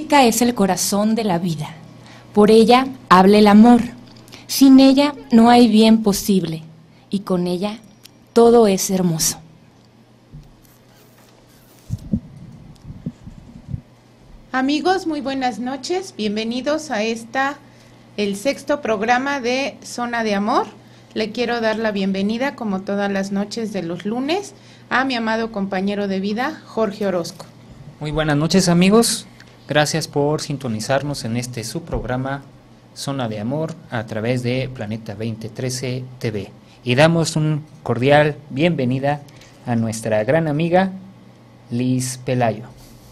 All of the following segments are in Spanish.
música es el corazón de la vida. Por ella habla el amor. Sin ella no hay bien posible. Y con ella todo es hermoso. Amigos, muy buenas noches. Bienvenidos a el sexto programa de Zona de Amor. Le quiero dar la bienvenida, como todas las noches de los lunes, a mi amado compañero de vida, Jorge Orozco. Muy buenas noches, amigos. Gracias por sintonizarnos en este su programa Zona de Amor a través de Planeta 2013 TV. Y damos un cordial bienvenida a nuestra gran amiga Liz Pelayo.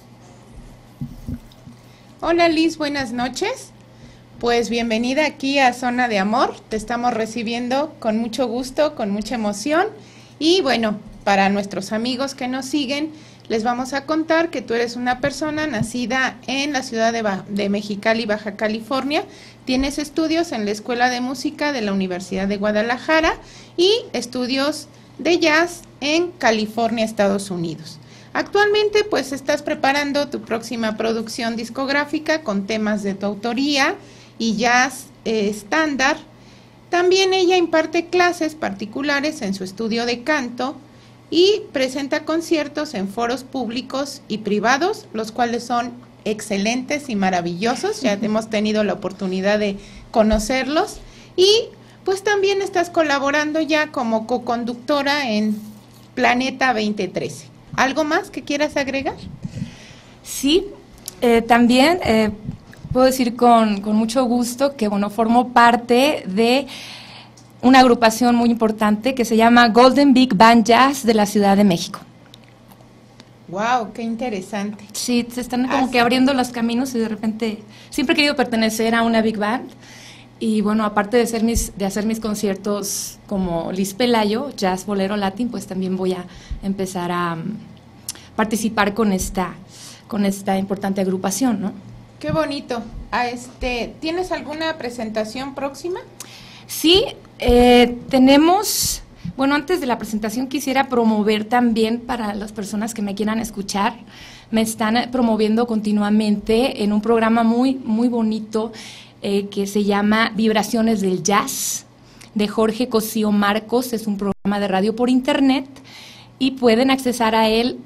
Hola Liz, buenas noches. Pues bienvenida aquí a Zona de Amor. Te estamos recibiendo con mucho gusto, con mucha emoción. Y bueno, para nuestros amigos que nos siguen, les vamos a contar que tú eres una persona nacida en la ciudad de Mexicali, Baja California. Tienes estudios en la Escuela de Música de la Universidad de Guadalajara y estudios de jazz en California, Estados Unidos. Actualmente pues estás preparando tu próxima producción discográfica con temas de tu autoría y jazz estándar. También ella imparte clases particulares en su estudio de canto y presenta conciertos en foros públicos y privados, los cuales son excelentes y maravillosos. Ya hemos tenido la oportunidad de conocerlos. Y pues también estás colaborando ya como coconductora en Planeta 2013. ¿Algo más que quieras agregar? Sí, también puedo decir con mucho gusto que bueno, formo parte de una agrupación muy importante que se llama Golden Big Band Jazz de la Ciudad de México. ¡Wow! ¡Qué interesante! Sí, se están como que abriendo los caminos y de repente siempre he querido pertenecer a una big band y bueno, aparte de hacer mis conciertos como Liz Pelayo, jazz, bolero, latín, pues también voy a empezar a participar con esta importante agrupación, ¿no? ¡Qué bonito! ¿Tienes alguna presentación próxima? Sí, tenemos, bueno, antes de la presentación quisiera promover también para las personas que me quieran escuchar, me están promoviendo continuamente en un programa muy, muy bonito que se llama Vibraciones del Jazz, de Jorge Cosío Marcos. Es un programa de radio por internet y pueden accesar a él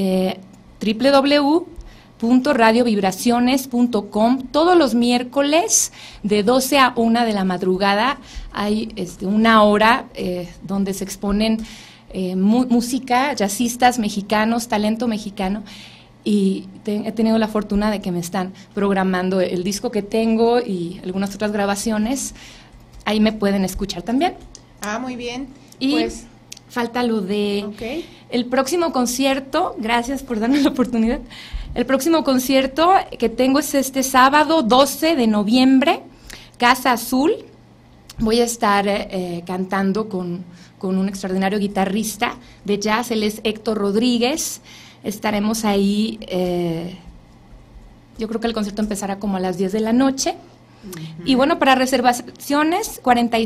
www.radiovibraciones.com. Todos los miércoles de 12 a 1 de la madrugada hay una hora donde se exponen música, jazzistas mexicanos, talento mexicano, y he tenido la fortuna de que me están programando el disco que tengo y algunas otras grabaciones. Ahí me pueden escuchar también. Ah, muy bien. Y pues falta lo de el próximo concierto. Gracias por darme la oportunidad. El próximo concierto que tengo es este sábado 12 de noviembre, Casa Azul. Voy a estar cantando con un extraordinario guitarrista de jazz, él es Héctor Rodríguez. Estaremos ahí, yo creo que el concierto empezará como a las 10 de la noche. Y bueno, para reservaciones,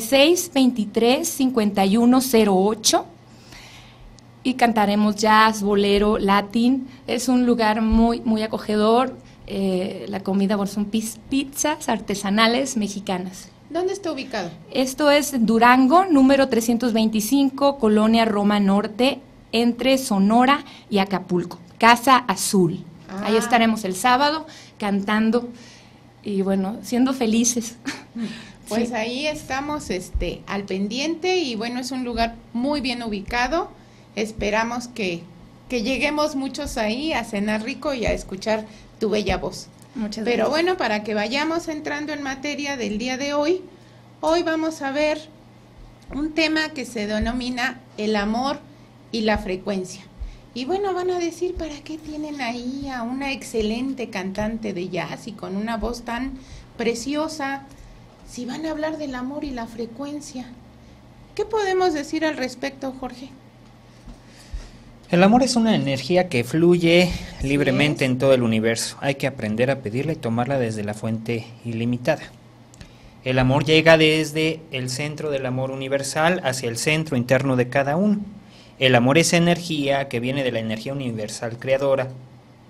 4623-5108. Y cantaremos jazz, bolero, latín. Es un lugar muy, muy acogedor. La comida, bueno, son pizzas artesanales mexicanas. ¿Dónde está ubicado? Esto es Durango, número 325, Colonia Roma Norte, entre Sonora y Acapulco. Casa Azul. Ahí estaremos el sábado cantando y bueno, siendo felices. Pues sí. Ahí estamos al pendiente y bueno, es un lugar muy bien ubicado. Esperamos que lleguemos muchos ahí a cenar rico y a escuchar tu bella voz. Muchas Pero gracias. bueno, para que vayamos entrando en materia del día de hoy vamos a ver un tema que se denomina el amor y la frecuencia. Y bueno, van a decir, ¿para qué tienen ahí a una excelente cantante de jazz y con una voz tan preciosa si van a hablar del amor y la frecuencia? ¿Qué podemos decir al respecto, Jorge? El amor es una energía que fluye libremente en todo el universo. Hay que aprender a pedirla y tomarla desde la fuente ilimitada. El amor llega desde el centro del amor universal hacia el centro interno de cada uno. El amor es energía que viene de la energía universal creadora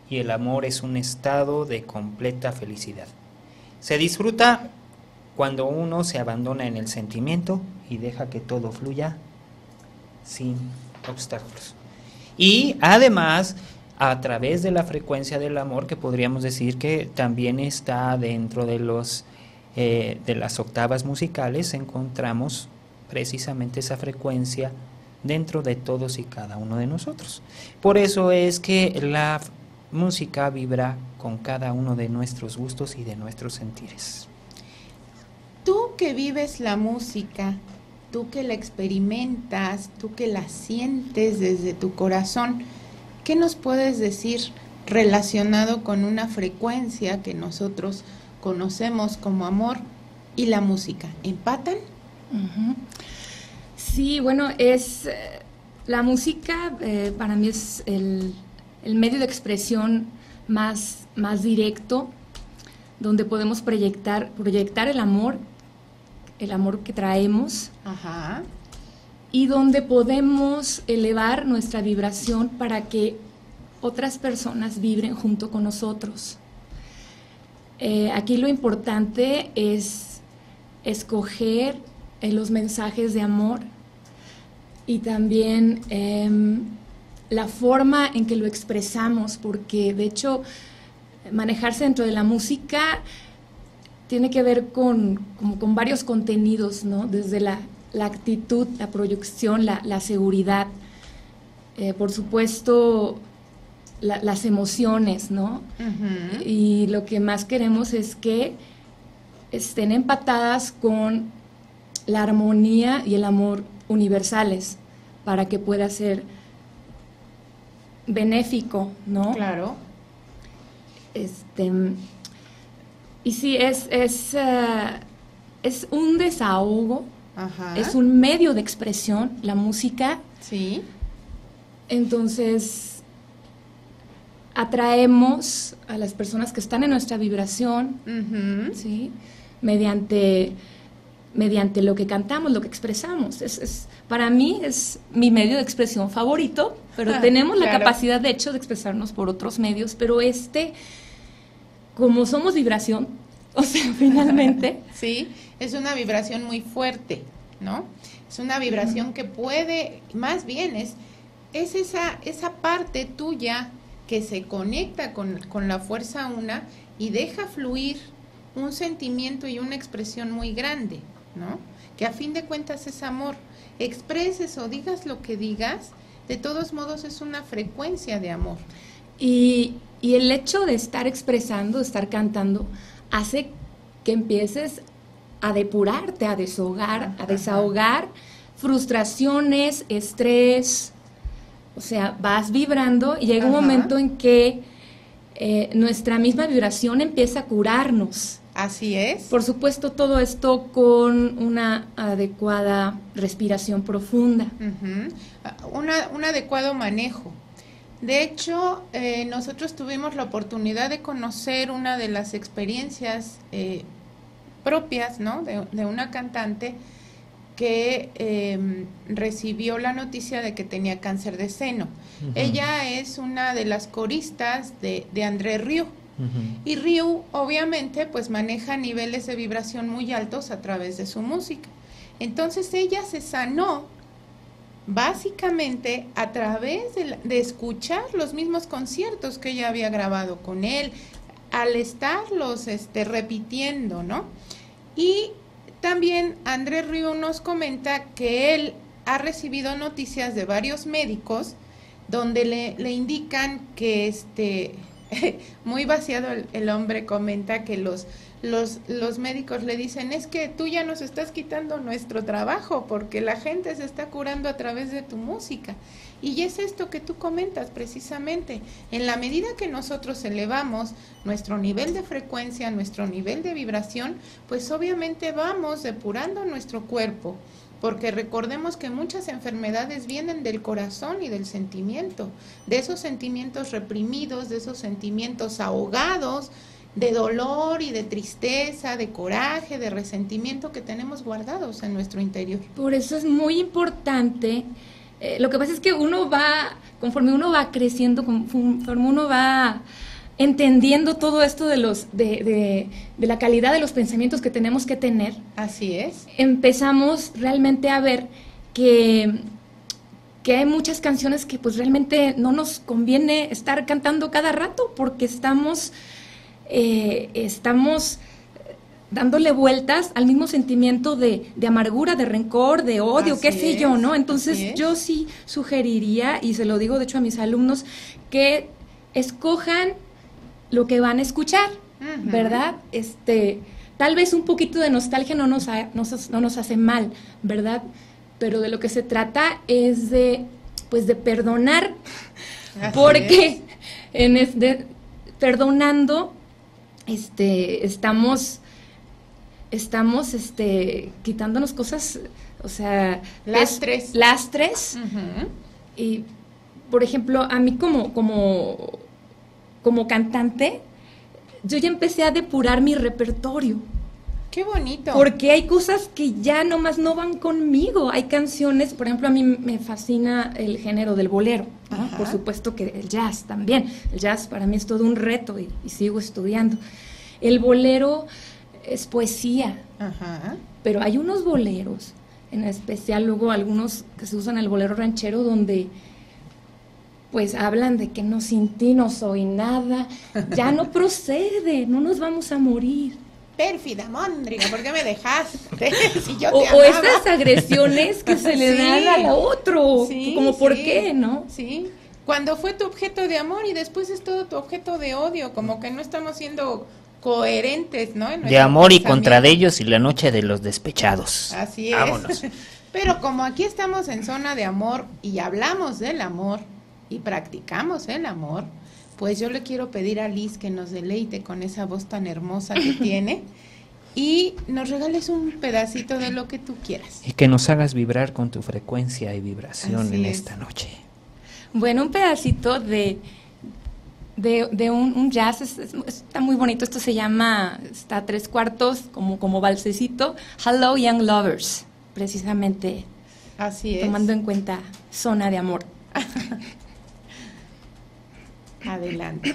y el amor es un estado de completa felicidad. Se disfruta cuando uno se abandona en el sentimiento y deja que todo fluya sin obstáculos. Y además, a través de la frecuencia del amor, que podríamos decir que también está dentro de las octavas musicales, encontramos precisamente esa frecuencia dentro de todos y cada uno de nosotros. Por eso es que la música vibra con cada uno de nuestros gustos y de nuestros sentires. Tú que vives la música, tú que la experimentas, tú que la sientes desde tu corazón, ¿qué nos puedes decir relacionado con una frecuencia que nosotros conocemos como amor y la música? ¿Empatan? Uh-huh. Sí, bueno, la música para mí es el medio de expresión más directo, donde podemos proyectar el amor que traemos. Ajá. Y donde podemos elevar nuestra vibración para que otras personas vibren junto con nosotros. Aquí lo importante es escoger los mensajes de amor y también la forma en que lo expresamos, porque de hecho manejarse dentro de la música tiene que ver con varios contenidos, ¿no? Desde la actitud, la proyección, la seguridad, por supuesto las emociones, ¿no? Uh-huh. Y lo que más queremos es que estén empatadas con la armonía y el amor universales para que pueda ser benéfico, ¿no? Claro. Y sí, es un desahogo. Ajá. Es un medio de expresión, la música. Sí. Entonces, atraemos a las personas que están en nuestra vibración, uh-huh. ¿sí? Mediante lo que cantamos, lo que expresamos. Para mí es mi medio de expresión favorito, pero tenemos la capacidad, de hecho, de expresarnos por otros medios, pero como somos vibración, o sea, finalmente. Sí, es una vibración muy fuerte, ¿no? Es una vibración uh-huh. que puede, más bien es esa parte tuya que se conecta con la fuerza una y deja fluir un sentimiento y una expresión muy grande, ¿no? Que a fin de cuentas es amor. Expreses o digas lo que digas, de todos modos es una frecuencia de amor. Y el hecho de estar expresando, de estar cantando, hace que empieces a depurarte, a desahogar frustraciones, estrés. O sea, vas vibrando y llega un momento en que nuestra misma vibración empieza a curarnos. Así es. Por supuesto, todo esto con una adecuada respiración profunda. Uh-huh. Un adecuado manejo. De hecho, nosotros tuvimos la oportunidad de conocer una de las experiencias propias, ¿no? de una cantante que recibió la noticia de que tenía cáncer de seno. Uh-huh. Ella es una de las coristas de André Rieu. Uh-huh. Y Rieu, obviamente, pues maneja niveles de vibración muy altos a través de su música. Entonces ella se sanó básicamente a través de escuchar los mismos conciertos que ella había grabado con él, al estarlos repitiendo, ¿no? Y también André Rieu nos comenta que él ha recibido noticias de varios médicos donde le indican que muy vaciado el hombre comenta que los médicos le dicen, es que tú ya nos estás quitando nuestro trabajo porque la gente se está curando a través de tu música. Y es esto que tú comentas precisamente. En la medida que nosotros elevamos nuestro nivel de frecuencia, nuestro nivel de vibración, pues obviamente vamos depurando nuestro cuerpo. Porque recordemos que muchas enfermedades vienen del corazón y del sentimiento, de esos sentimientos reprimidos, de esos sentimientos ahogados, de dolor y de tristeza, de coraje, de resentimiento que tenemos guardados en nuestro interior. Por eso es muy importante lo que pasa es que conforme uno va creciendo, conforme uno va entendiendo todo esto de la calidad de los pensamientos que tenemos que tener. Así es. Empezamos realmente a ver que hay muchas canciones que pues realmente no nos conviene estar cantando cada rato porque estamos dándole vueltas al mismo sentimiento de amargura, de rencor, de odio, Así qué sé yo, ¿no? Entonces es. yo sí sugeriría, y se lo digo de hecho a mis alumnos, que escojan lo que van a escuchar, ¿verdad? Tal vez un poquito de nostalgia no nos hace mal, ¿verdad? Pero de lo que se trata es de perdonar, Así porque perdonando, estamos quitándonos cosas, o sea, lastres. Y por ejemplo, a mí como cantante, yo ya empecé a depurar mi repertorio. ¡Qué bonito! Porque hay cosas que ya nomás no van conmigo. Hay canciones, por ejemplo, a mí me fascina el género del bolero, ¿no? Por supuesto que el jazz también. El jazz para mí es todo un reto y sigo estudiando. El bolero es poesía, pero hay unos boleros, en especial luego algunos que se usan el bolero ranchero, donde pues hablan de que no, sin ti no soy nada, ya no procede, no nos vamos a morir. Pérfida, Móndriga, ¿por qué me dejaste? Si yo o te amaba. estas agresiones que se le dan al otro, como ¿por qué, no? Sí, cuando fue tu objeto de amor y después es todo tu objeto de odio, como que no estamos siendo coherentes, ¿no? De amor y contra de ellos y la noche de los despechados. Así es. Vámonos. Pero como aquí estamos en zona de amor y hablamos del amor y practicamos el amor, pues yo le quiero pedir a Liz que nos deleite con esa voz tan hermosa que tiene y nos regales un pedacito de lo que tú quieras. Y que nos hagas vibrar con tu frecuencia y vibración Así en es. esta noche. Bueno, un pedacito de un jazz, está muy bonito, esto se llama, está a 3/4, como balsecito, Hello Young Lovers, precisamente. Así es. Tomando en cuenta zona de amor. Adelante.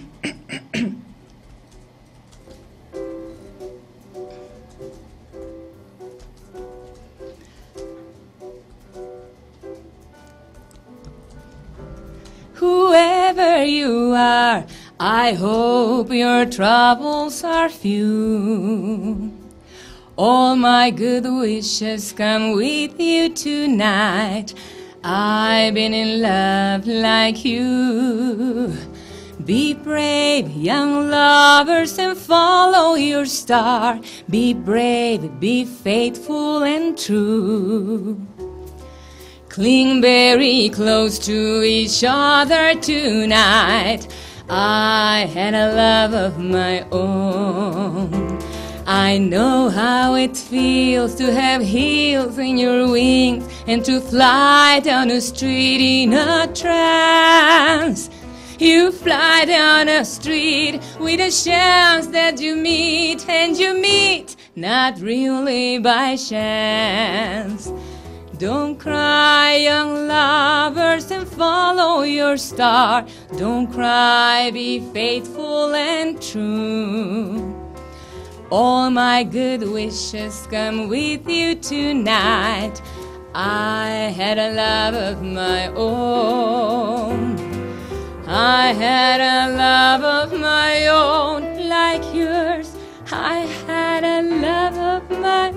Whoever you are, I hope your troubles are few. All my good wishes come with you tonight. I've been in love like you. Be brave, young lovers, and follow your star. Be brave, be faithful and true. Cling very close to each other tonight. I had a love of my own. I know how it feels to have heels in your wings and to fly down the street in a trance. You fly down a street with a chance that you meet, and you meet not really by chance. Don't cry, young lovers, and follow your star. Don't cry, be faithful and true. All my good wishes come with you tonight. I had a love of my own. I had a love of my own like yours. I had a love of my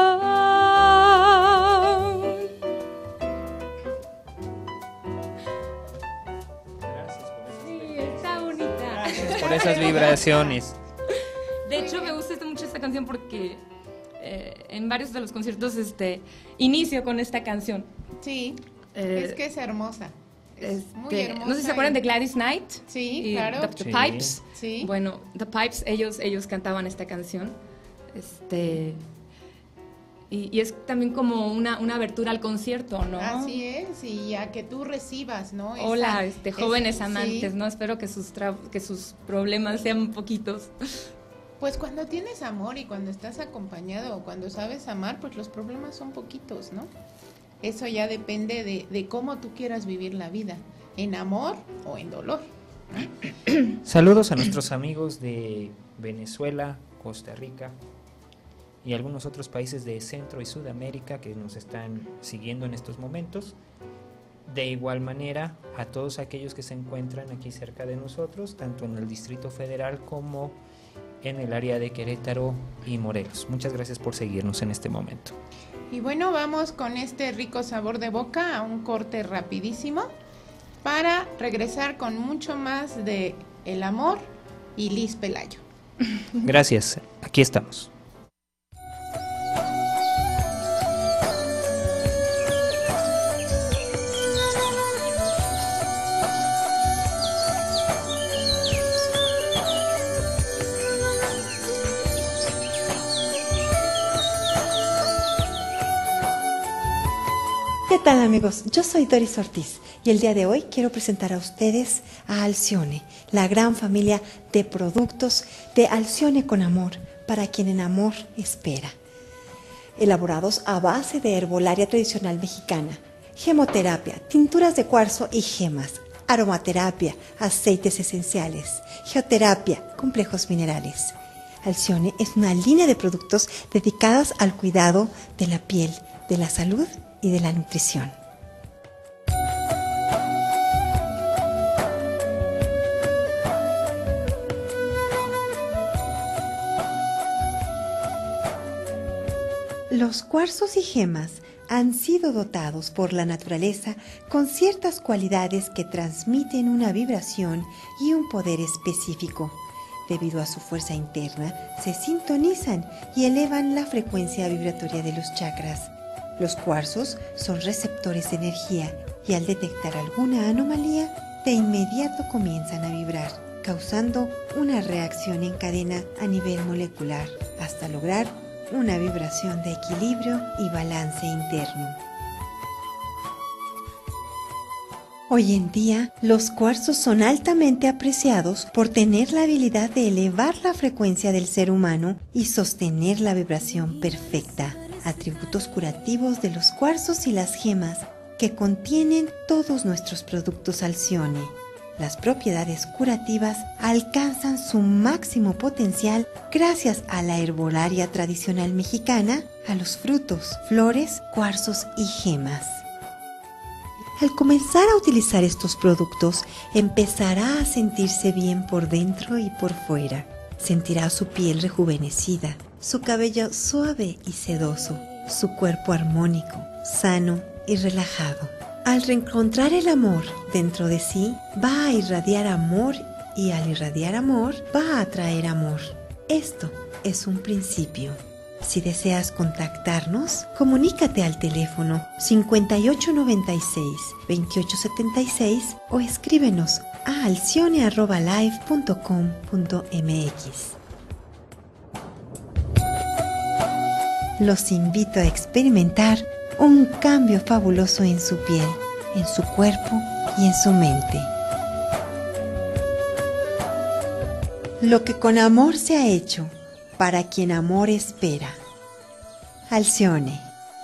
own. Sí, está bonita. Gracias por esas vibraciones. De hecho, me gusta mucho esta canción porque en varios de los conciertos inicio con esta canción. Sí, es que es hermosa. Es muy hermosa. No sé si se acuerdan de Gladys Knight. Sí, y claro. The Sí. Pipes. Sí. Bueno, The Pipes, ellos cantaban esta canción. Y es también como una abertura al concierto, ¿no? Así es, y a que tú recibas, ¿no? Hola, jóvenes sí. amantes, ¿no? Espero que sus problemas sean poquitos. Pues cuando tienes amor y cuando estás acompañado o cuando sabes amar, pues los problemas son poquitos, ¿no? Eso ya depende de cómo tú quieras vivir la vida, en amor o en dolor. Saludos a nuestros amigos de Venezuela, Costa Rica y algunos otros países de Centro y Sudamérica que nos están siguiendo en estos momentos. De igual manera, a todos aquellos que se encuentran aquí cerca de nosotros, tanto en el Distrito Federal como en el área de Querétaro y Morelos. Muchas gracias por seguirnos en este momento. Y bueno, vamos con este rico sabor de boca a un corte rapidísimo para regresar con mucho más de el amor y Liz Pelayo. Gracias, aquí estamos. ¿Qué tal, amigos? Yo soy Doris Ortiz y el día de hoy quiero presentar a ustedes a Alcione, la gran familia de productos de Alcione con amor, para quien en amor espera. Elaborados a base de herbolaria tradicional mexicana, gemoterapia, tinturas de cuarzo y gemas, aromaterapia, aceites esenciales, geoterapia, complejos minerales. Alcione es una línea de productos dedicados al cuidado de la piel, de la salud y de la nutrición. Los cuarzos y gemas han sido dotados por la naturaleza con ciertas cualidades que transmiten una vibración y un poder específico. Debido a su fuerza interna, se sintonizan y elevan la frecuencia vibratoria de los chakras. Los cuarzos son receptores de energía y al detectar alguna anomalía, de inmediato comienzan a vibrar, causando una reacción en cadena a nivel molecular, hasta lograr una vibración de equilibrio y balance interno. Hoy en día, los cuarzos son altamente apreciados por tener la habilidad de elevar la frecuencia del ser humano y sostener la vibración perfecta. Atributos curativos de los cuarzos y las gemas que contienen todos nuestros productos Alcione. Las propiedades curativas alcanzan su máximo potencial gracias a la herbolaria tradicional mexicana, a los frutos, flores, cuarzos y gemas. Al comenzar a utilizar estos productos, empezará a sentirse bien por dentro y por fuera. Sentirá su piel rejuvenecida, su cabello suave y sedoso, su cuerpo armónico, sano y relajado. Al reencontrar el amor dentro de sí, va a irradiar amor y al irradiar amor, va a atraer amor. Esto es un principio. Si deseas contactarnos, comunícate al teléfono 5896-2876 o escríbenos a alcione@live.com.mx. Los invito a experimentar un cambio fabuloso en su piel, en su cuerpo y en su mente. Lo que con amor se ha hecho, para quien amor espera. Alcione.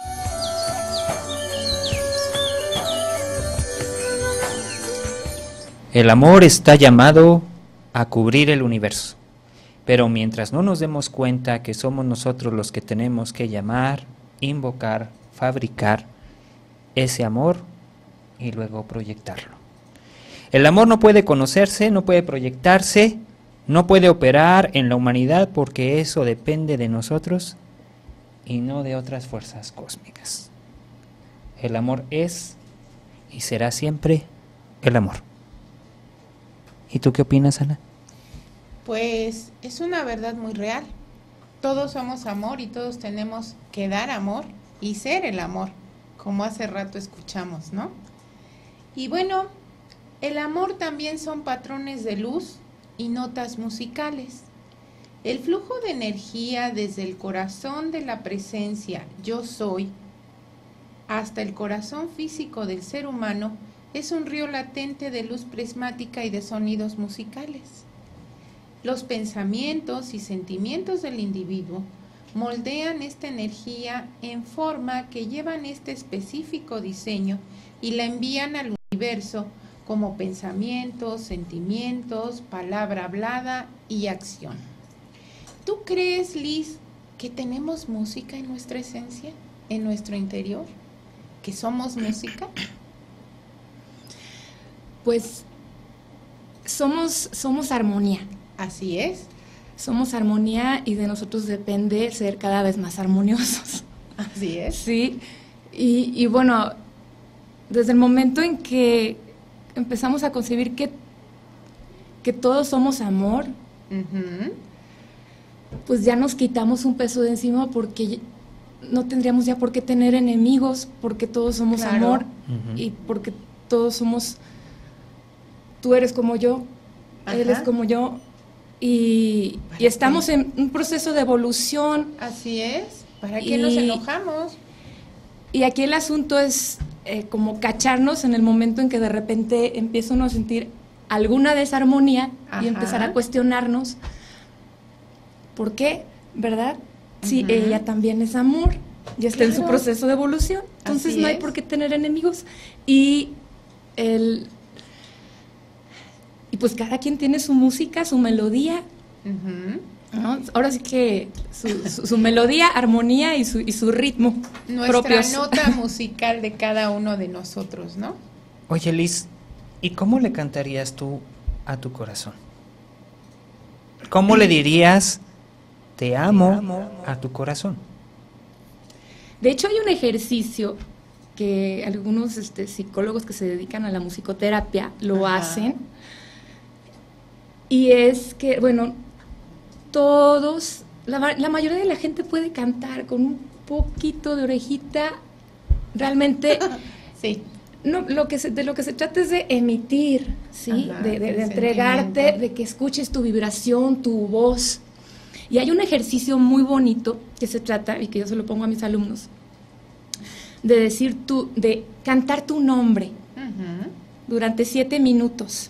El amor está llamado a cubrir el universo, pero mientras no nos demos cuenta que somos nosotros los que tenemos que llamar, invocar, fabricar ese amor y luego proyectarlo. El amor no puede conocerse, no puede proyectarse, no puede operar en la humanidad porque eso depende de nosotros y no de otras fuerzas cósmicas. El amor es y será siempre el amor. ¿Y tú qué opinas, Ana? Pues es una verdad muy real. Todos somos amor y todos tenemos que dar amor y ser el amor, como hace rato escuchamos, ¿no? Y bueno, el amor también son patrones de luz y notas musicales. El flujo de energía desde el corazón de la presencia yo soy hasta el corazón físico del ser humano es un río latente de luz prismática y de sonidos musicales. Los pensamientos y sentimientos del individuo moldean esta energía en forma que llevan este específico diseño y la envían al universo como pensamientos, sentimientos, palabra hablada y acción. ¿Tú crees, Liz, que tenemos música en nuestra esencia, en nuestro interior? ¿Que somos música? Pues somos armonía. Así es. Somos armonía y de nosotros depende ser cada vez más armoniosos. Así es. Sí, y bueno, desde el momento en que empezamos a concebir que todos somos amor, pues ya nos quitamos un peso de encima porque no tendríamos ya por qué tener enemigos, porque todos somos amor y porque todos somos, tú eres como yo, él es como yo, y estamos en un proceso de evolución. Así es. ¿Para qué nos enojamos? Y aquí el asunto es como cacharnos en el momento en que de repente empieza uno a sentir alguna desarmonía y empezar a cuestionarnos por qué, ¿verdad? Si ella también es amor y está en su proceso de evolución, entonces así no hay es. por qué tener enemigos. Y pues cada quien tiene su música, su melodía, ¿no? Ahora sí que su melodía, armonía y su ritmo Nuestra propios. nota musical de cada uno de nosotros, ¿no? Oye, Liz, ¿y cómo le cantarías tú a tu corazón? ¿Cómo le dirías te amo a tu corazón? De hecho, hay un ejercicio que algunos psicólogos que se dedican a la musicoterapia lo hacen, y es que, bueno, todos, la mayoría de la gente puede cantar con un poquito de orejita, realmente. Sí. No, de lo que se trata es de emitir, ¿sí? De entregarte, de que escuches tu vibración, tu voz. Y hay un ejercicio muy bonito que se trata, y que yo se lo pongo a mis alumnos, de cantar tu nombre durante 7 minutos.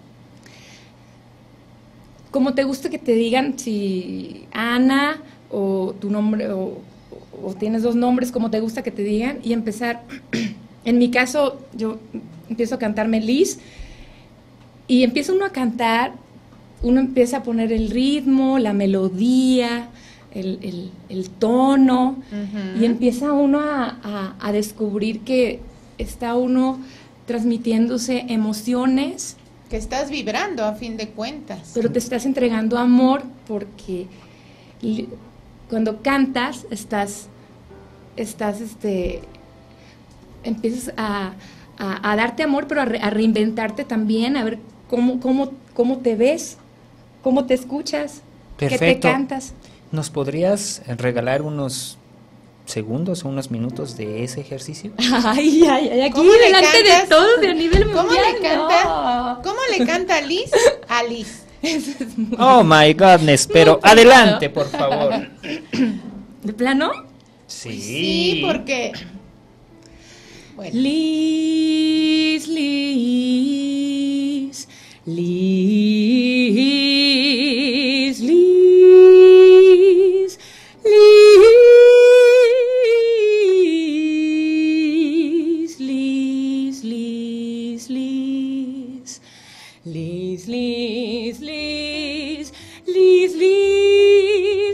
Como te gusta que te digan, si Ana o tu nombre, o tienes 2 nombres, como te gusta que te digan, y empezar. En mi caso, yo empiezo a cantarme Liz, y empieza uno a cantar, uno empieza a poner el ritmo, la melodía, el tono, y empieza uno a descubrir que está uno transmitiéndose emociones. Que estás vibrando a fin de cuentas. Pero te estás entregando amor, porque cuando cantas empiezas a darte amor, pero a reinventarte también, a ver cómo te ves, cómo te escuchas, Perfecto. qué te cantas. ¿Nos podrías regalar unos segundos o unos minutos de ese ejercicio? Ay, aquí ¿Cómo le delante cantas? de todos, de a nivel mundial. ¿Cómo le canta? No. ¿Cómo le canta Liz a Liz? Oh my goodness, pero No, adelante, por favor. ¿De plano? Sí, porque... Bueno. Liz, Liz, Liz, Liz, Liz, Liz, Liz, Liz, Liz, Liz, Liz, Liz, Liz,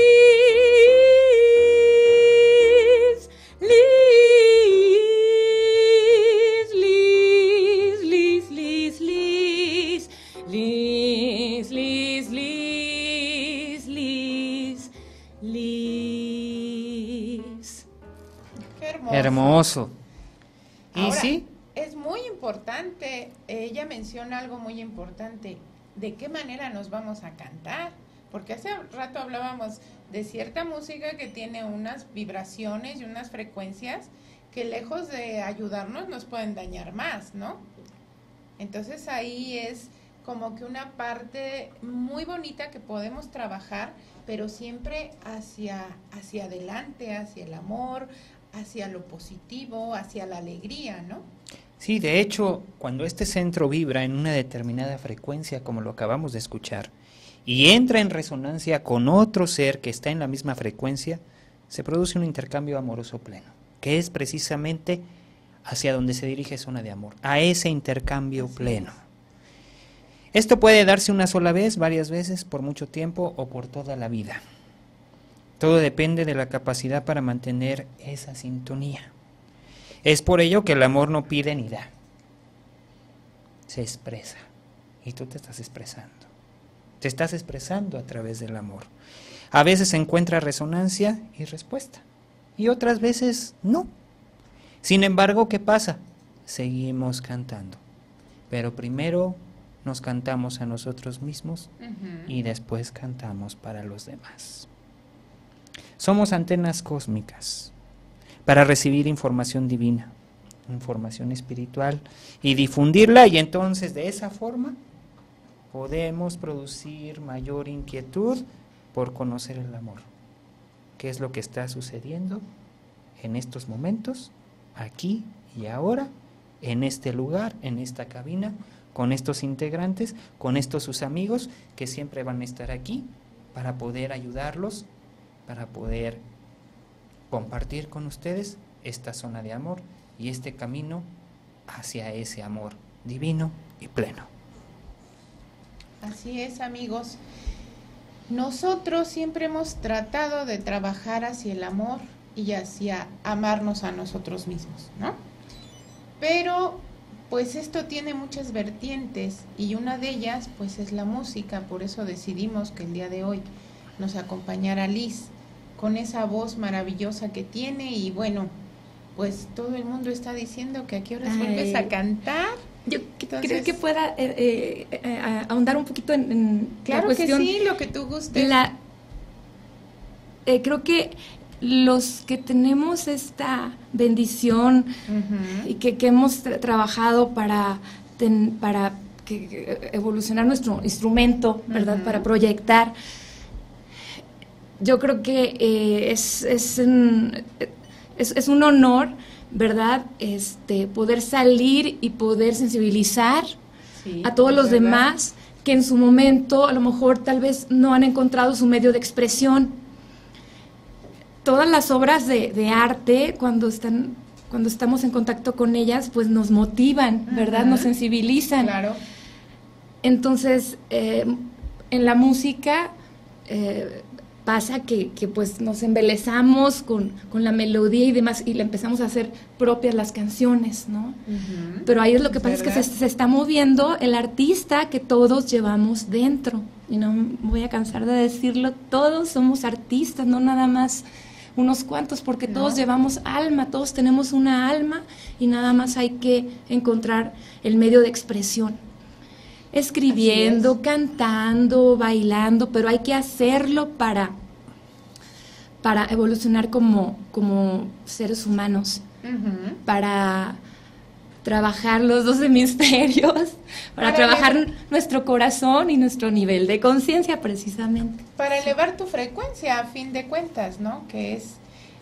Hermoso. ¿Y Ahora, sí? es muy importante, ella menciona algo muy importante, ¿de qué manera nos vamos a cantar? Porque hace rato hablábamos de cierta música que tiene unas vibraciones y unas frecuencias que lejos de ayudarnos nos pueden dañar más, ¿no? Entonces ahí es como que una parte muy bonita que podemos trabajar, pero siempre hacia adelante, hacia el amor, hacia lo positivo, hacia la alegría, ¿no? Sí, de hecho, cuando este centro vibra en una determinada frecuencia, como lo acabamos de escuchar, y entra en resonancia con otro ser que está en la misma frecuencia, se produce un intercambio amoroso pleno, que es precisamente hacia donde se dirige Zona de Amor, a ese intercambio pleno. Esto puede darse una sola vez, varias veces, por mucho tiempo o por toda la vida. Todo depende de la capacidad para mantener esa sintonía. Es por ello que el amor no pide ni da, se expresa, y tú te estás expresando. Te estás expresando a través del amor. A veces se encuentra resonancia y respuesta, y otras veces no. Sin embargo, ¿qué pasa? Seguimos cantando, pero primero nos cantamos a nosotros mismos y después cantamos para los demás. Somos antenas cósmicas para recibir información divina, información espiritual y difundirla, y entonces de esa forma podemos producir mayor inquietud por conocer el amor. ¿Qué es lo que está sucediendo en estos momentos, aquí y ahora, en este lugar, en esta cabina, con estos integrantes, con estos sus amigos que siempre van a estar aquí para poder ayudarlos, para poder compartir con ustedes esta zona de amor y este camino hacia ese amor divino y pleno? Así es, amigos. Nosotros siempre hemos tratado de trabajar hacia el amor y hacia amarnos a nosotros mismos, ¿no? Pero pues esto tiene muchas vertientes y una de ellas pues es la música. Por eso decidimos que el día de hoy nos acompañara Liz con esa voz maravillosa que tiene, y bueno, pues todo el mundo está diciendo que a qué horas vuelves a cantar. Yo creo que pueda ahondar un poquito en claro la cuestión. Que sí, lo que tú gustes. Creo que los que tenemos esta bendición y que hemos trabajado para evolucionar nuestro instrumento, ¿verdad? Para proyectar. Yo creo que es un honor, ¿verdad? Poder salir y poder sensibilizar a todos los demás que en su momento a lo mejor tal vez no han encontrado su medio de expresión. Todas las obras de arte, cuando estamos en contacto con ellas, pues nos motivan, ¿verdad? Nos sensibilizan. Claro. Entonces, en la música pasa que pues nos embelezamos con la melodía y demás, y le empezamos a hacer propias las canciones, ¿no? Pero ahí es lo que pasa, es que se está moviendo el artista que todos llevamos dentro, y no me voy a cansar de decirlo, todos somos artistas, no nada más unos cuantos, porque todos llevamos alma, todos tenemos una alma, y nada más hay que encontrar el medio de expresión. Escribiendo, cantando, bailando, pero hay que hacerlo para evolucionar como seres humanos, para trabajar los 12 misterios, para trabajar nuestro corazón y nuestro nivel de conciencia, precisamente. Para elevar tu frecuencia, a fin de cuentas, ¿no? Que es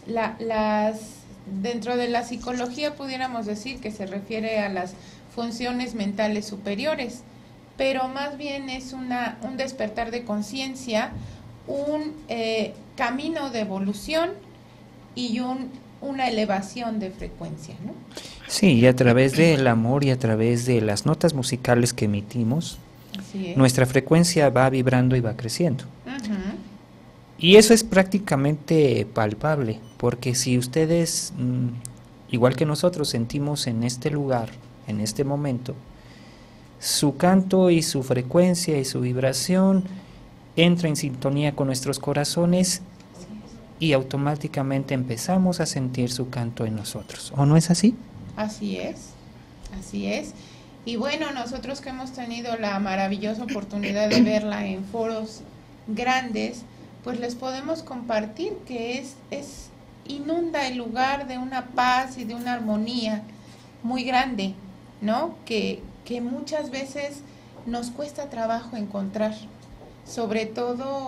dentro de la psicología pudiéramos decir que se refiere a las funciones mentales superiores, pero más bien es un despertar de conciencia, un camino de evolución y una elevación de frecuencia, ¿no? Sí, y a través del amor y a través de las notas musicales que emitimos, nuestra frecuencia va vibrando y va creciendo. Y eso es prácticamente palpable, porque si ustedes, igual que nosotros, sentimos en este lugar, en este momento, su canto y su frecuencia y su vibración entra en sintonía con nuestros corazones y automáticamente empezamos a sentir su canto en nosotros. ¿O no es así? Así es, así es. Y bueno, nosotros que hemos tenido la maravillosa oportunidad de verla en foros grandes, pues les podemos compartir que inunda el lugar de una paz y de una armonía muy grande, ¿no? Que muchas veces nos cuesta trabajo encontrar, sobre todo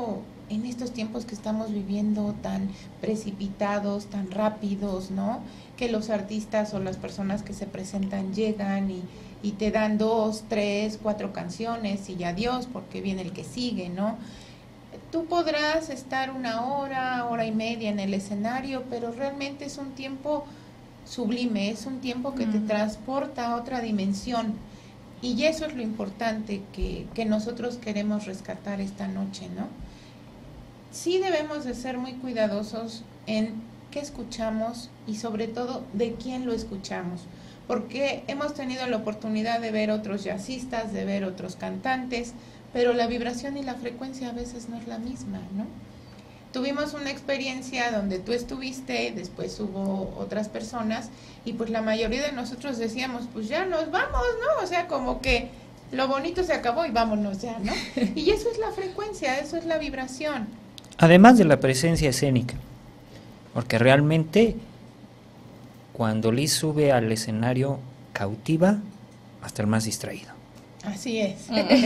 en estos tiempos que estamos viviendo tan precipitados, tan rápidos, ¿no? Que los artistas o las personas que se presentan llegan y te dan 2, 3, 4 canciones y adiós, porque viene el que sigue, ¿no? Tú podrás estar 1 hora, hora y media en el escenario, pero realmente es un tiempo sublime, es un tiempo que te transporta a otra dimensión. Y eso es lo importante que nosotros queremos rescatar esta noche, ¿no? Sí debemos de ser muy cuidadosos en qué escuchamos y sobre todo de quién lo escuchamos, porque hemos tenido la oportunidad de ver otros jazzistas, de ver otros cantantes, pero la vibración y la frecuencia a veces no es la misma, ¿no? Tuvimos una experiencia donde tú estuviste, después hubo otras personas y pues la mayoría de nosotros decíamos, pues ya nos vamos, ¿no? O sea, como que lo bonito se acabó y vámonos ya, ¿no? Y eso es la frecuencia, eso es la vibración. Además de la presencia escénica, porque realmente cuando Liz sube al escenario cautiva hasta el más distraído. Así es.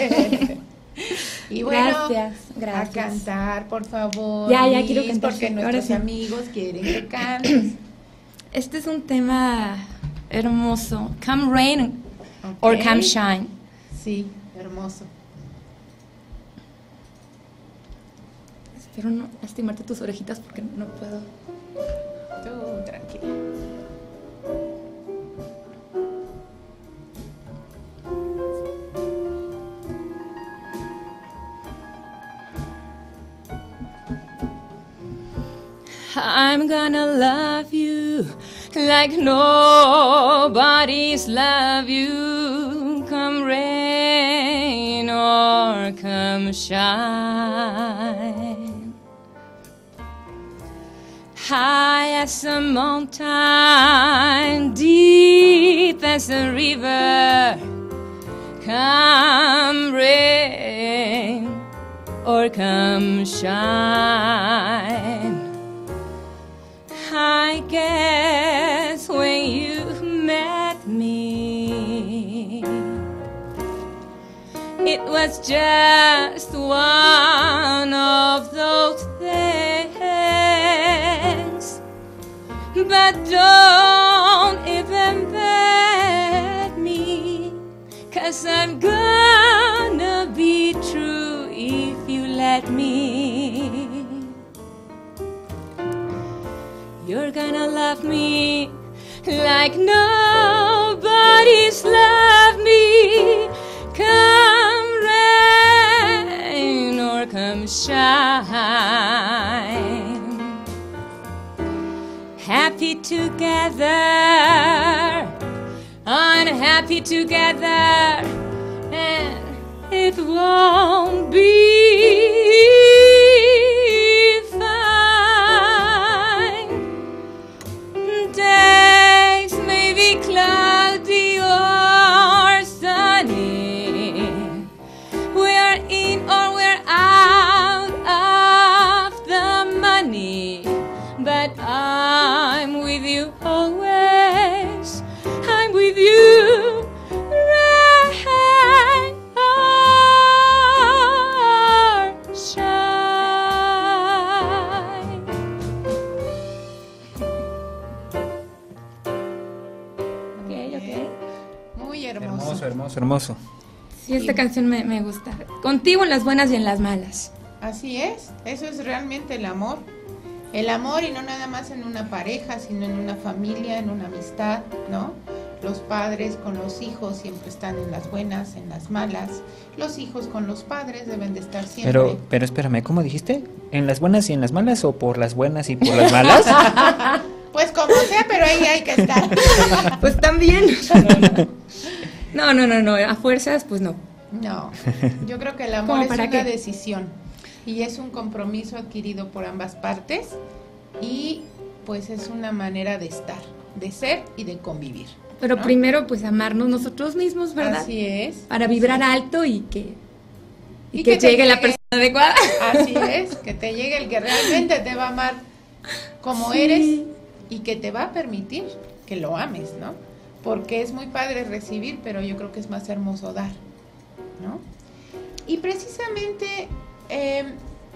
Y bueno, gracias. A cantar, por favor. Ya Liz, quiero cantar. Porque nuestros amigos quieren que cantes. Este es un tema hermoso. Come rain or come shine. Sí, hermoso. Espero no lastimarte tus orejitas porque no puedo. Tú, tranquila. I'm gonna love you like nobody's love you. Come rain or come shine. High as a mountain, deep as a river. Come rain or come shine. I guess when you met me, it was just one of those things. But don't even beg me, 'cause I'm gonna be true if you let me. You're gonna love me like nobody's loved me. Come rain or come shine. Happy together, unhappy together, and it won't be cloudy or sunny. We're in or we're out of the money, but I'm with you always. I'm with you. Rain or shine. Muy hermoso. Hermoso. Sí, esta canción me gusta. Contigo en las buenas y en las malas. Así es, eso es realmente el amor. El amor, y no nada más en una pareja, sino en una familia, en una amistad, ¿no? Los padres con los hijos siempre están en las buenas, en las malas. Los hijos con los padres deben de estar siempre. Pero espérame, ¿cómo dijiste? ¿En las buenas y en las malas o por las buenas y por las malas? Pues como sea, pero ahí hay que estar. Pues también. No, a fuerzas, pues no. No, yo creo que el amor es una decisión y es un compromiso adquirido por ambas partes y pues es una manera de estar, de ser y de convivir. Pero primero pues amarnos nosotros mismos, ¿verdad? Así es. Para vibrar alto y que llegue la persona adecuada. Así es, que te llegue el que realmente te va a amar como eres y que te va a permitir que lo ames, ¿no? Porque es muy padre recibir, pero yo creo que es más hermoso dar, ¿no? Y precisamente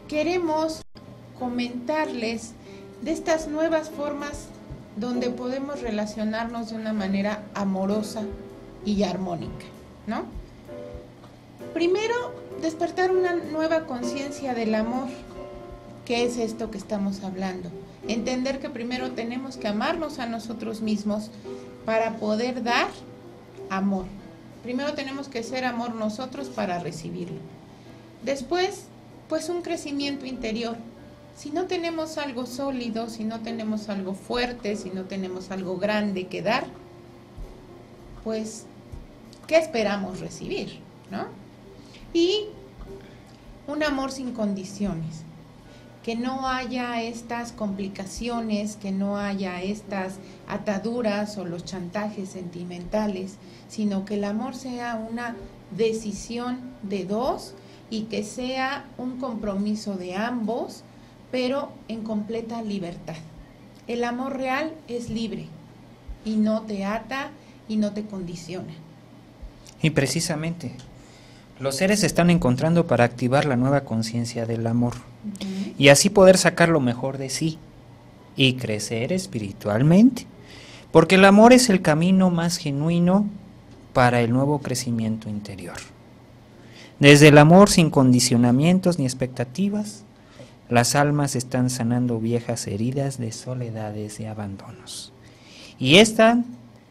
queremos comentarles de estas nuevas formas donde podemos relacionarnos de una manera amorosa y armónica, ¿no? Primero, despertar una nueva conciencia del amor. ¿Qué es esto que estamos hablando? Entender que primero tenemos que amarnos a nosotros mismos para poder dar amor. Primero tenemos que ser amor nosotros para recibirlo. Después, pues un crecimiento interior. Si no tenemos algo sólido, si no tenemos algo fuerte, si no tenemos algo grande que dar, pues, ¿qué esperamos recibir, no? Y un amor sin condiciones. Que no haya estas complicaciones, que no haya estas ataduras o los chantajes sentimentales, sino que el amor sea una decisión de dos y que sea un compromiso de ambos, pero en completa libertad. El amor real es libre y no te ata y no te condiciona. Y precisamente, los seres se están encontrando para activar la nueva conciencia del amor y así poder sacar lo mejor de sí y crecer espiritualmente, porque el amor es el camino más genuino para el nuevo crecimiento interior. Desde el amor sin condicionamientos ni expectativas, las almas están sanando viejas heridas de soledades y abandonos. Y estas,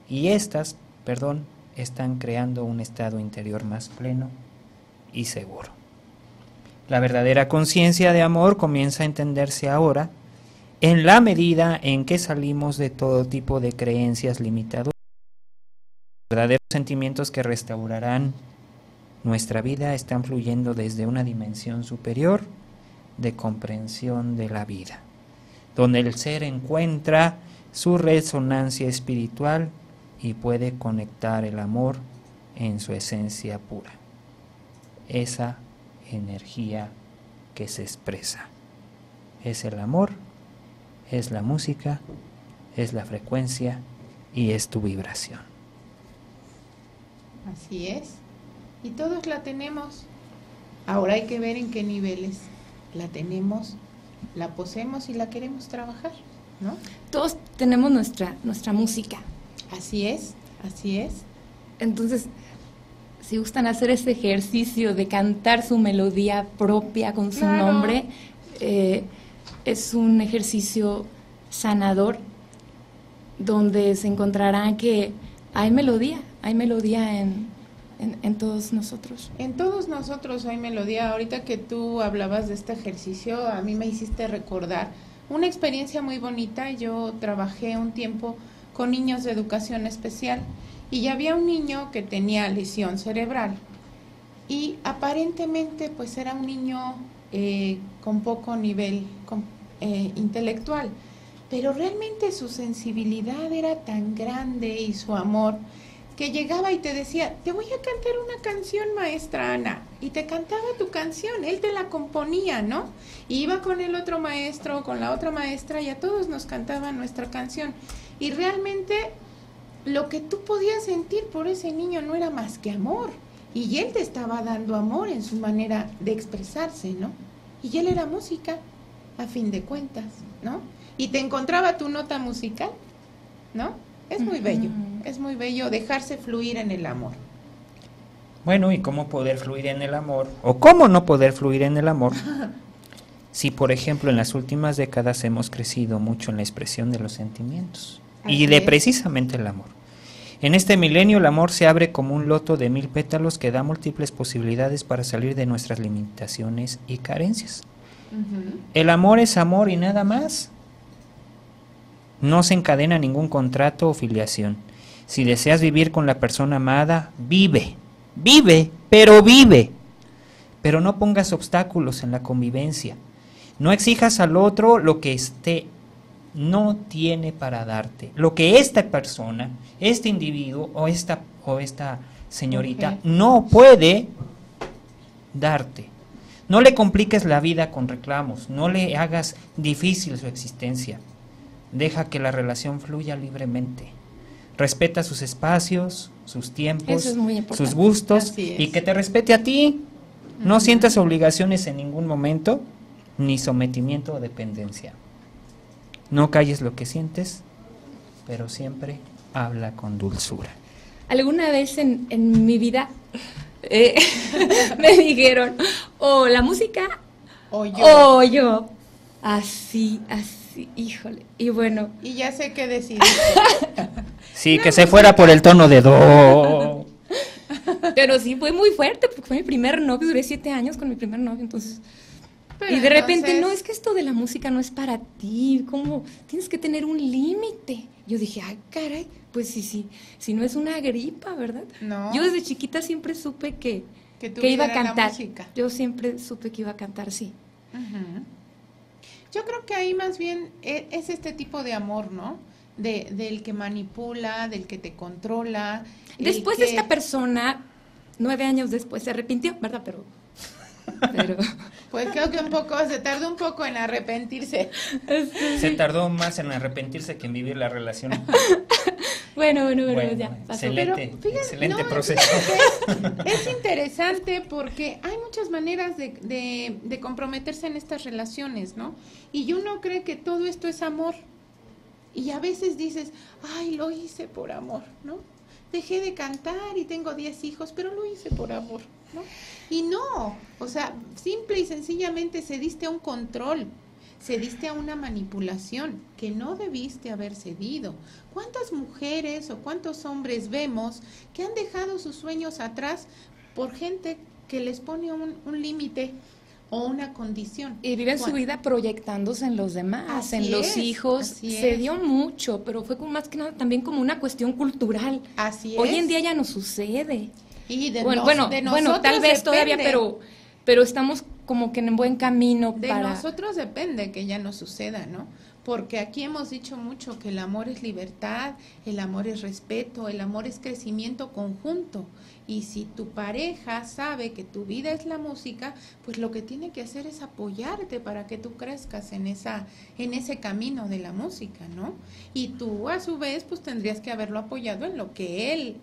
están creando un estado interior más pleno y seguro. La verdadera conciencia de amor comienza a entenderse ahora en la medida en que salimos de todo tipo de creencias limitadoras. Verdaderos sentimientos que restaurarán nuestra vida están fluyendo desde una dimensión superior de comprensión de la vida, donde el ser encuentra su resonancia espiritual y puede conectar el amor en su esencia pura. Esa energía que se expresa es el amor, es la música, es la frecuencia y es tu vibración. Así es, y todos la tenemos. Ahora hay que ver en qué niveles la tenemos, la poseemos y la queremos trabajar, ¿no? Todos tenemos nuestra música. Así es, así es. Entonces, si gustan hacer ese ejercicio de cantar su melodía propia con su nombre, es un ejercicio sanador donde se encontrarán que hay melodía en todos nosotros. En todos nosotros hay melodía. Ahorita que tú hablabas de este ejercicio, a mí me hiciste recordar una experiencia muy bonita. Yo trabajé un tiempo con niños de educación especial y ya había un niño que tenía lesión cerebral y aparentemente pues era un niño con poco nivel intelectual, pero realmente su sensibilidad era tan grande y su amor que llegaba y te decía, te voy a cantar una canción, maestra Ana, y te cantaba tu canción, él te la componía, ¿no? Y iba con el otro maestro, con la otra maestra, y a todos nos cantaba nuestra canción. Y realmente lo que tú podías sentir por ese niño no era más que amor, y él te estaba dando amor en su manera de expresarse, ¿no? Y él era música, a fin de cuentas, ¿no? Y te encontraba tu nota musical, ¿no? Es muy bello, es muy bello dejarse fluir en el amor. Bueno, ¿y cómo poder fluir en el amor? ¿O cómo no poder fluir en el amor? Si, por ejemplo, en las últimas décadas hemos crecido mucho en la expresión de los sentimientos y de precisamente el amor. En este milenio el amor se abre como un loto de 1000 pétalos que da múltiples posibilidades para salir de nuestras limitaciones y carencias. El amor es amor y nada más. No se encadena ningún contrato o filiación. Si deseas vivir con la persona amada, vive, pero no pongas obstáculos en la convivencia. No exijas al otro lo que éste no tiene para darte, lo que esta persona, este individuo o esta señorita no puede darte. No le compliques la vida con reclamos, no le hagas difícil su existencia. Deja que la relación fluya libremente. Respeta sus espacios, sus tiempos, sus gustos y que te respete a ti. No sientas obligaciones en ningún momento ni sometimiento o dependencia. No calles lo que sientes, pero siempre habla con dulzura. Alguna vez en mi vida me dijeron, o la música o yo. Así, híjole. Y bueno. Y ya sé qué decir. Sí, que se fuera por el tono de do. Pero sí, fue muy fuerte, porque fue mi primer novio, duré 7 años con mi primer novio, entonces... Pero y de repente, entonces... no, es que esto de la música no es para ti, ¿cómo? Tienes que tener un límite. Yo dije, ay, caray, pues sí, si no es una gripa, ¿verdad? No. Yo desde chiquita siempre supe que tú iba a quieras la cantar. música. Yo siempre supe que iba a cantar, sí. Uh-huh. Yo creo que ahí más bien es este tipo de amor, ¿no? Del que manipula, del que te controla. Después esta persona, 9 años después, se arrepintió, ¿verdad? Pero pues creo que se tardó un poco en arrepentirse. Se tardó más en arrepentirse que en vivir la relación. Bueno, ya pasó. Excelente proceso. Es interesante porque hay muchas maneras de comprometerse en estas relaciones, ¿no? Y uno cree que todo esto es amor. Y a veces dices, ay, lo hice por amor, ¿no? Dejé de cantar y tengo 10 hijos, pero lo hice por amor, ¿no? Y no, o sea, simple y sencillamente cediste a un control, cediste a una manipulación que no debiste haber cedido. ¿Cuántas mujeres o cuántos hombres vemos que han dejado sus sueños atrás por gente que les pone un límite o una condición? Y viven su vida proyectándose en los demás, en los hijos. Se dio mucho, pero fue más que nada también como una cuestión cultural. Así es. Hoy en día ya no sucede. Y de nosotros tal vez todavía, pero estamos como que en buen camino de nosotros depende que ya no suceda, ¿no? Porque aquí hemos dicho mucho que el amor es libertad, el amor es respeto, el amor es crecimiento conjunto. Y si tu pareja sabe que tu vida es la música, pues lo que tiene que hacer es apoyarte para que tú crezcas en ese camino de la música, ¿no? Y tú a su vez pues tendrías que haberlo apoyado en lo que él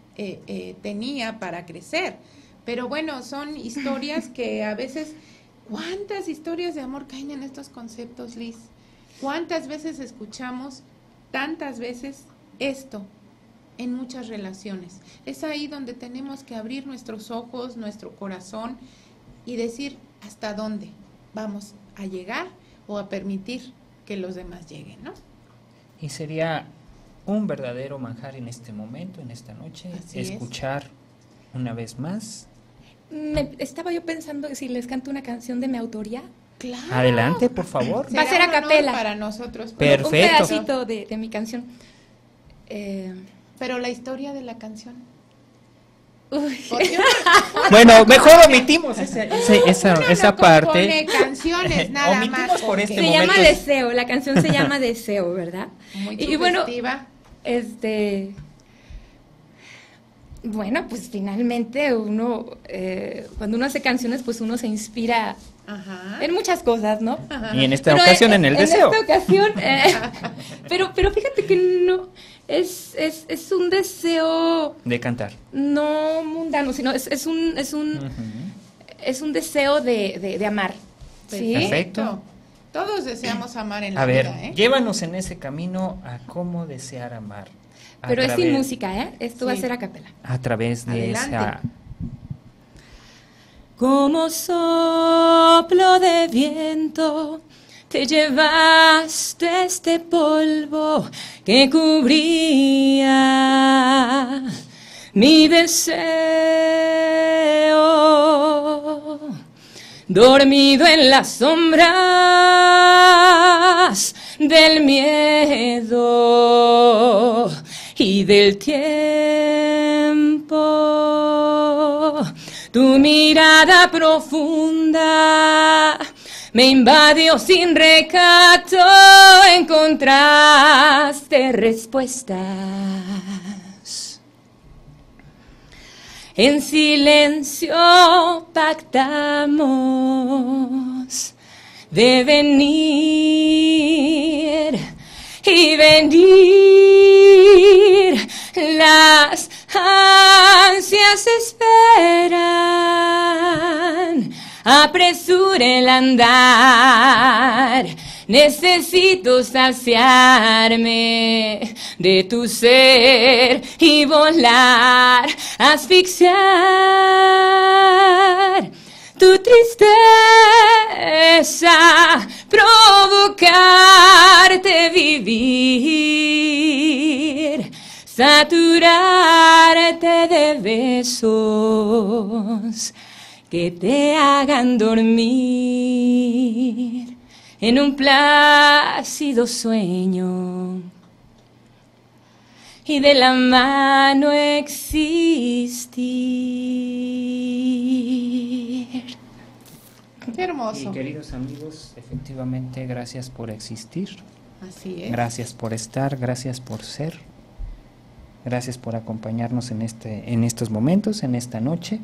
tenía para crecer. Pero bueno, son historias que a veces, ¿cuántas historias de amor caen en estos conceptos, Liz? ¿Cuántas veces escuchamos, tantas veces, esto en muchas relaciones? Es ahí donde tenemos que abrir nuestros ojos, nuestro corazón y decir hasta dónde vamos a llegar o a permitir que los demás lleguen, ¿no? Y sería un verdadero manjar en este momento, en esta noche, escuchar una vez más. Estaba yo pensando que si les canto una canción de mi autoría. Claro. Adelante, por favor. Va a ser a capela. Para nosotros. Perfecto. Un pedacito de mi canción. Pero la historia de la canción. Uy. Bueno, mejor omitimos esa parte. Pone canciones nada omitimos más. Por este se momento. llama Deseo, la canción se llama Deseo, ¿verdad? Muy y bueno, bueno, pues finalmente uno, cuando uno hace canciones, pues uno se inspira en muchas cosas, ¿no? Y en esta ocasión en el deseo. En esta ocasión, pero fíjate que no, es un deseo de cantar. No mundano, sino es un deseo de amar. ¿Sí? Perfecto. Todos deseamos amar en la vida. A ver, llévanos en ese camino a cómo desear amar. Pero es sin música, ¿eh? Esto va a ser a capela. A través de esa... Como soplo de viento, te llevaste este polvo que cubría mi deseo. Dormido en las sombras del miedo y del tiempo, tu mirada profunda me invadió sin recato, encontraste respuestas. En silencio pactamos de venir y venir. Las ansias esperan apresure el andar. Necesito saciarme de tu ser y volar, asfixiar tu tristeza, provocarte vivir, saturarte de besos que te hagan dormir en un plácido sueño y de la mano existir. Qué hermoso. Y queridos amigos, efectivamente, gracias por existir. Así es. Gracias por estar, gracias por ser. Gracias por acompañarnos en estos momentos, en esta noche.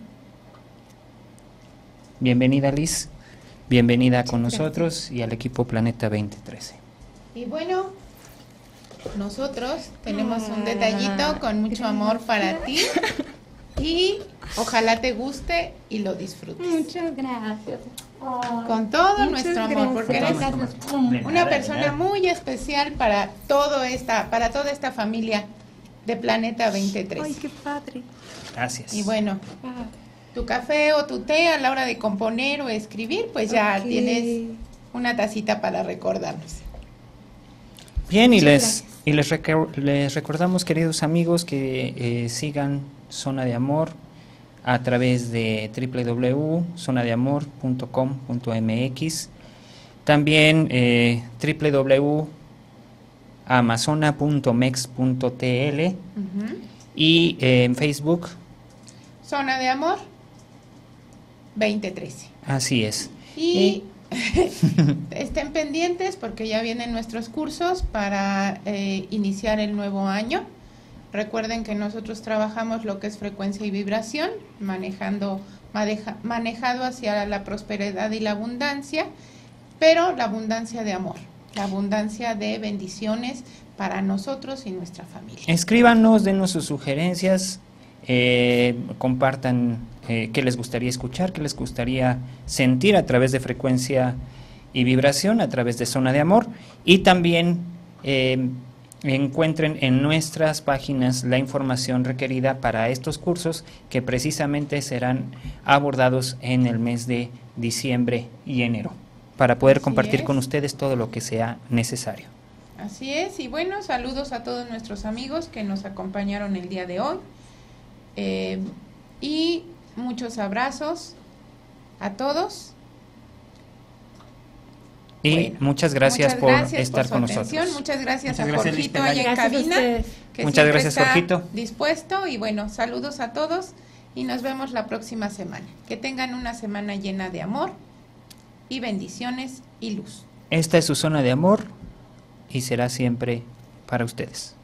Bienvenida, Liz. Bienvenida con nosotros y al equipo Planeta 2013. Y bueno, nosotros tenemos un detallito con mucho amor para ti y ojalá te guste y lo disfrutes. Muchas gracias. Con todo Muchas nuestro amor, porque eres gracias. una persona muy especial para toda esta familia de Planeta 2013. Ay, qué padre. Gracias. Y bueno, tu café o tu té a la hora de componer o escribir, pues ya Ok. tienes una tacita para recordarnos. Bien, Muchas les recordamos, queridos amigos, que sigan Zona de Amor a través de www.zonadeamor.com.mx, también www.amazona.mex.tl y en Facebook. Zona de Amor 2013. Así es. Y estén pendientes porque ya vienen nuestros cursos para iniciar el nuevo año. Recuerden que nosotros trabajamos lo que es frecuencia y vibración, manejado hacia la prosperidad y la abundancia, pero la abundancia de amor, la abundancia de bendiciones para nosotros y nuestra familia. Escríbanos, denos sus sugerencias, compartan qué les gustaría escuchar, qué les gustaría sentir a través de frecuencia y vibración, a través de Zona de Amor, y también encuentren en nuestras páginas la información requerida para estos cursos que precisamente serán abordados en el mes de diciembre y enero, para poder Así compartir es. con ustedes todo lo que sea necesario. Así es, y bueno, saludos a todos nuestros amigos que nos acompañaron el día de hoy. Y muchos abrazos a todos. Y Bueno, muchas gracias por estar su con atención. nosotros. Muchas gracias Muchas a gracias, Liz Jorgito ahí en Gracias a cabina, ustedes. que Muchas siempre gracias, está Jorgito. dispuesto. Y bueno, saludos a todos y nos vemos la próxima semana. Que tengan una semana llena de amor y bendiciones y luz. Esta es su Zona de Amor y será siempre para ustedes.